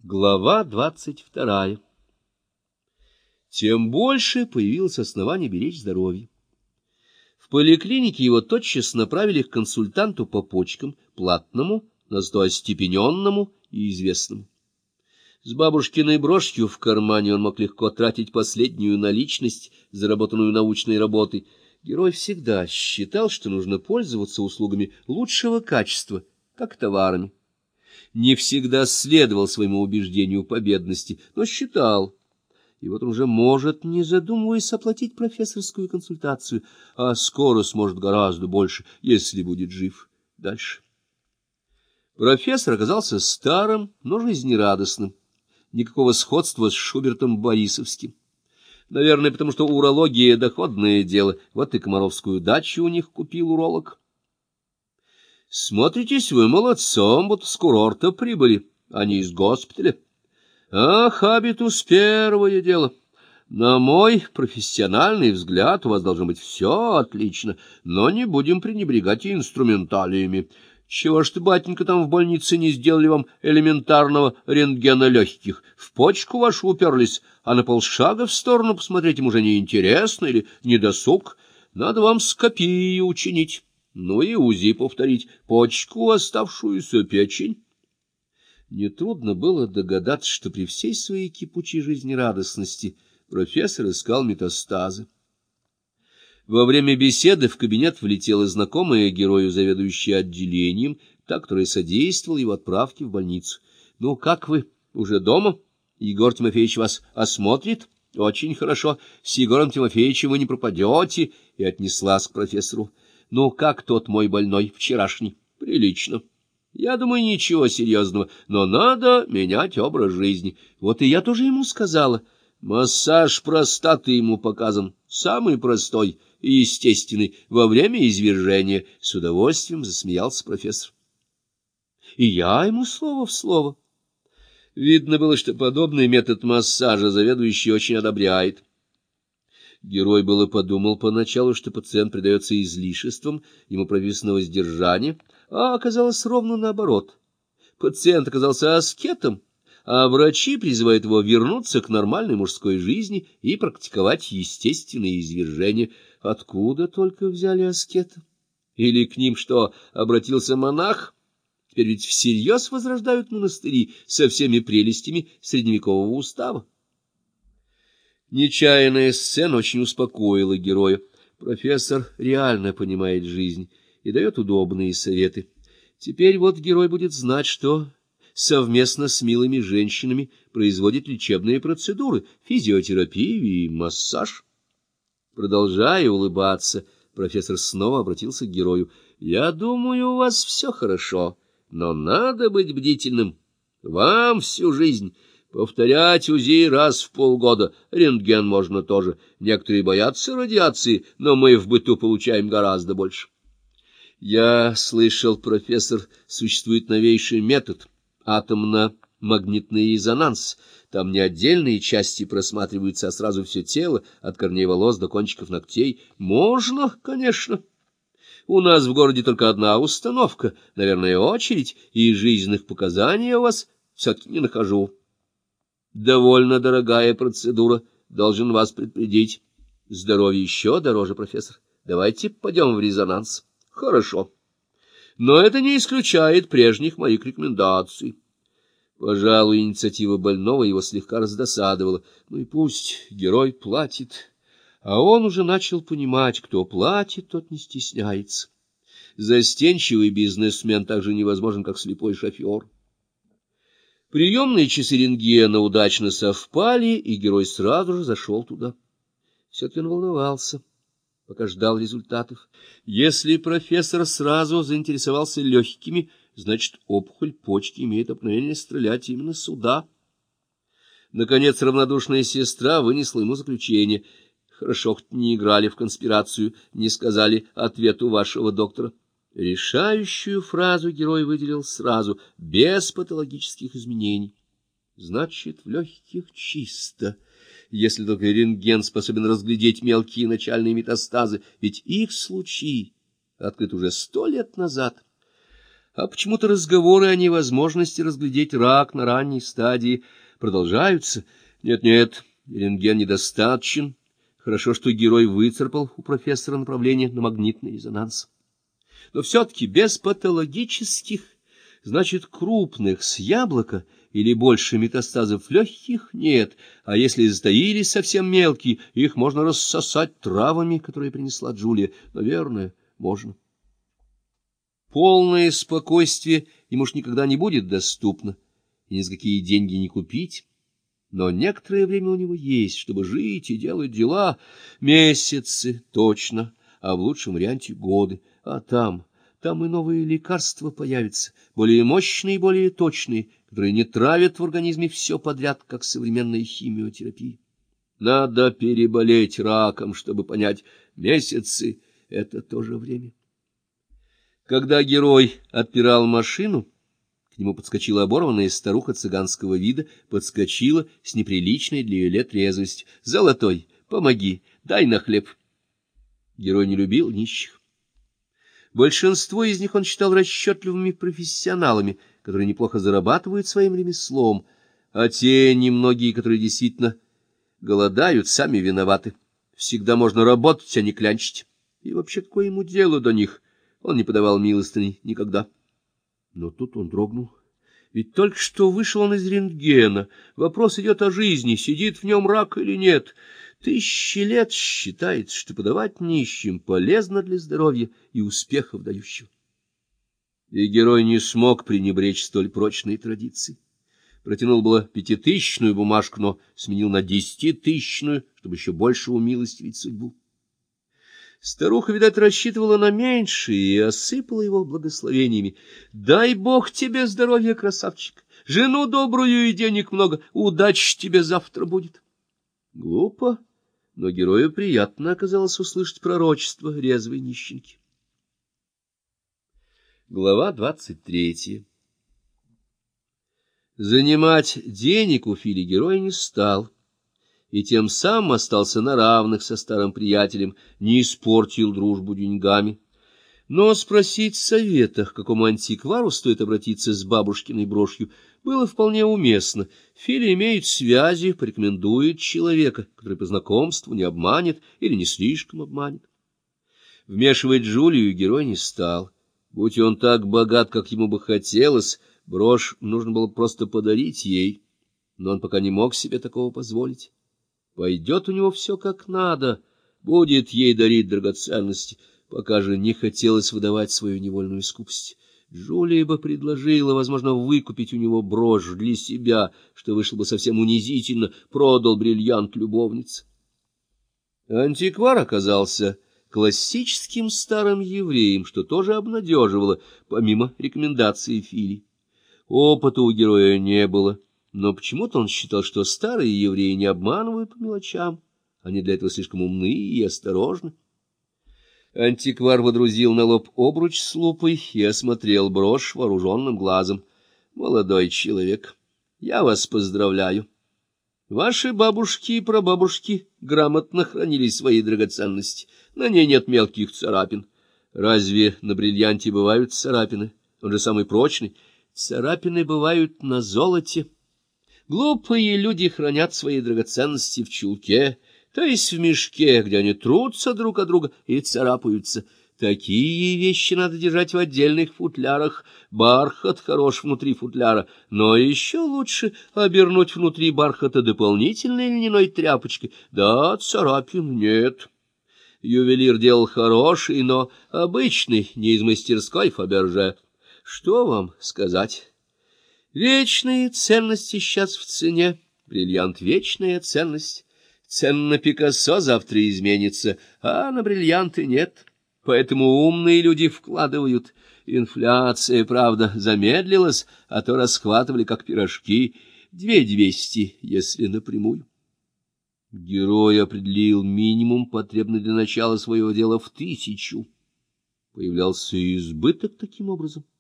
Глава 22. Тем больше появилось основание беречь здоровье. В поликлинике его тотчас направили к консультанту по почкам, платному, но зато остепененному и известному. С бабушкиной брошью в кармане он мог легко тратить последнюю наличность, заработанную научной работой. Герой всегда считал, что нужно пользоваться услугами лучшего качества, как товарами. Не всегда следовал своему убеждению по бедности, но считал. И вот он уже может, не задумываясь, оплатить профессорскую консультацию, а скоро сможет гораздо больше, если будет жив дальше. Профессор оказался старым, но жизнерадостным. Никакого сходства с Шубертом Борисовским. Наверное, потому что урология — доходное дело. Вот и комаровскую дачу у них купил уролог. Смотритесь вы молодцом, будто с курорта прибыли, а не из госпиталя. Ах, хабитус — первое дело. На мой профессиональный взгляд, у вас должно быть все отлично, но не будем пренебрегать и инструменталиями. Чего ж ты, батенька, там в больнице не сделали вам элементарного рентгена легких? В почку вашу уперлись, а на полшага в сторону посмотреть им уже неинтересно или недосуг. Надо вам скопию учинить. Ну и УЗИ повторить, почку, оставшуюся, печень. Нетрудно было догадаться, что при всей своей кипучей жизнерадостности профессор искал метастазы. Во время беседы в кабинет влетела знакомая герою, заведующая отделением, та, которая содействовала его отправке в больницу. — Ну, как вы? Уже дома? Егор Тимофеевич вас осмотрит? — Очень хорошо. С Егором Тимофеевичем вы не пропадете. И отнеслась к профессору. — Ну, как тот мой больной вчерашний? — Прилично. Я думаю, ничего серьезного, но надо менять образ жизни. Вот и я тоже ему сказала. Массаж простаты ему показан, самый простой и естественный, во время извержения. С удовольствием засмеялся профессор. И я ему слово в слово. Видно было, что подобный метод массажа заведующий очень одобряет. Герой было подумал поначалу, что пациент предается излишествам, ему прописано воздержание, а оказалось ровно наоборот. Пациент оказался аскетом, а врачи призывают его вернуться к нормальной мужской жизни и практиковать естественные извержения. Откуда только взяли аскета? Или к ним что, обратился монах? Теперь ведь всерьез возрождают монастыри со всеми прелестями средневекового устава. Нечаянная сцена очень успокоила героя. Профессор реально понимает жизнь и дает удобные советы. Теперь вот герой будет знать, что совместно с милыми женщинами производит лечебные процедуры, физиотерапию и массаж. Продолжая улыбаться, профессор снова обратился к герою. — Я думаю, у вас все хорошо, но надо быть бдительным. Вам всю жизнь повторять УЗИ раз в полгода, рентген можно тоже. Некоторые боятся радиации, но мы в быту получаем гораздо больше. Я слышал, профессор, существует новейший метод — атомно-магнитный резонанс. Там не отдельные части просматриваются, а сразу все тело, от корней волос до кончиков ногтей. Можно, конечно. У нас в городе только одна установка, наверное, очередь, и жизненных показаний у вас все-таки не нахожу. Довольно дорогая процедура, должен вас предупредить. Здоровье еще дороже, профессор. Давайте пойдем в резонанс. Хорошо. Но это не исключает прежних моих рекомендаций. Пожалуй, инициатива больного его слегка раздосадовала. Ну и пусть герой платит. А он уже начал понимать, кто платит, тот не стесняется. Застенчивый бизнесмен так же невозможен, как слепой шофер. Приемные часы рентгена удачно совпали, и герой сразу же зашел туда. Все-таки он волновался, пока ждал результатов. Если профессор сразу заинтересовался легкими, значит, опухоль почки имеет обыкновение стрелять именно сюда. Наконец, равнодушная сестра вынесла ему заключение. Хорошо, хоть не играли в конспирацию, не сказали ответу вашего доктора. Решающую фразу герой выделил сразу, без патологических изменений. Значит, в легких чисто, если только рентген способен разглядеть мелкие начальные метастазы, ведь их случаи открыты уже 100 лет назад. А почему-то разговоры о невозможности разглядеть рак на ранней стадии продолжаются. Нет, рентген недостаточен. Хорошо, что герой выцарпал у профессора направление на магнитный резонанс. Но все-таки без патологических, значит, крупных с яблока или больше метастазов легких нет, а если затаились совсем мелкие, их можно рассосать травами, которые принесла Джулия. Наверное, можно. Полное спокойствие ему ж никогда не будет доступно, и ни за какие деньги не купить. Но некоторое время у него есть, чтобы жить и делать дела. Месяцы, точно, а в лучшем варианте годы. А там и новые лекарства появятся, более мощные и более точные, которые не травят в организме все подряд, как современная химиотерапия. Надо переболеть раком, чтобы понять, месяцы — это тоже время. Когда герой отпирал машину, к нему подскочила оборванная старуха цыганского вида, подскочила с неприличной для ее лет резвостью. «Золотой, помоги, дай на хлеб». Герой не любил нищих. Большинство из них он считал расчетливыми профессионалами, которые неплохо зарабатывают своим ремеслом, а те немногие, которые действительно голодают, сами виноваты. Всегда можно работать, а не клянчить. И вообще, какое ему дело до них? Он не подавал милостыни никогда. Но тут он дрогнул. Ведь только что вышел он из рентгена. Вопрос идет о жизни, сидит в нем рак или нет. 1000 лет считается, что подавать нищим полезно для здоровья и успехов дающего. И герой не смог пренебречь столь прочной традицией. Протянул было 5000-ную бумажку, но сменил на 10-тысячную, чтобы еще больше умилостивить судьбу. Старуха, видать, рассчитывала на меньшее и осыпала его благословениями. «Дай Бог тебе здоровья, красавчик! Жену добрую и денег много, удачи тебе завтра будет!» Глупо, но герою приятно оказалось услышать пророчество резвой нищенки. Глава 23. Занимать денег у Фили герой не стал, и тем самым остался на равных со старым приятелем, не испортил дружбу деньгами. Но спросить совета, к какому антиквару стоит обратиться с бабушкиной брошью, было вполне уместно. Филя имеет связи, порекомендует человека, который по знакомству не обманет или не слишком обманет. Вмешивать Джулию герой не стал. Будь он так богат, как ему бы хотелось, брошь нужно было просто подарить ей, но он пока не мог себе такого позволить. Пойдет у него все как надо, будет ей дарить драгоценности, пока же не хотелось выдавать свою невольную скупость. Джулия бы предложила, возможно, выкупить у него брошь для себя, что вышло бы совсем унизительно, продал бриллиант любовнице. Антиквар оказался классическим старым евреем, что тоже обнадеживало, помимо рекомендаций Фили. Опыта у героя не было. Но почему-то он считал, что старые евреи не обманывают по мелочам. Они для этого слишком умны и осторожны. Антиквар водрузил на лоб обруч с лупой и осмотрел брошь вооруженным глазом. «Молодой человек, я вас поздравляю. Ваши бабушки и прабабушки грамотно хранили свои драгоценности. На ней нет мелких царапин. Разве на бриллианте бывают царапины? Он же самый прочный. Царапины бывают на золоте. Глупые люди хранят свои драгоценности в чулке, то есть в мешке, где они трутся друг от друга и царапаются. Такие вещи надо держать в отдельных футлярах. Бархат хорош внутри футляра, но еще лучше обернуть внутри бархата дополнительной льняной тряпочкой. Да, царапин нет. Ювелир делал хороший, но обычный, не из мастерской Фаберже. Что вам сказать? Вечные ценности сейчас в цене. Бриллиант — вечная ценность. Цена на Пикассо завтра изменится, а на бриллианты нет. Поэтому умные люди вкладывают. Инфляция, правда, замедлилась, а то расхватывали, как пирожки. 2200, если напрямую. Герой определил минимум, потребный для начала своего дела, в 1000. Появлялся избыток таким образом.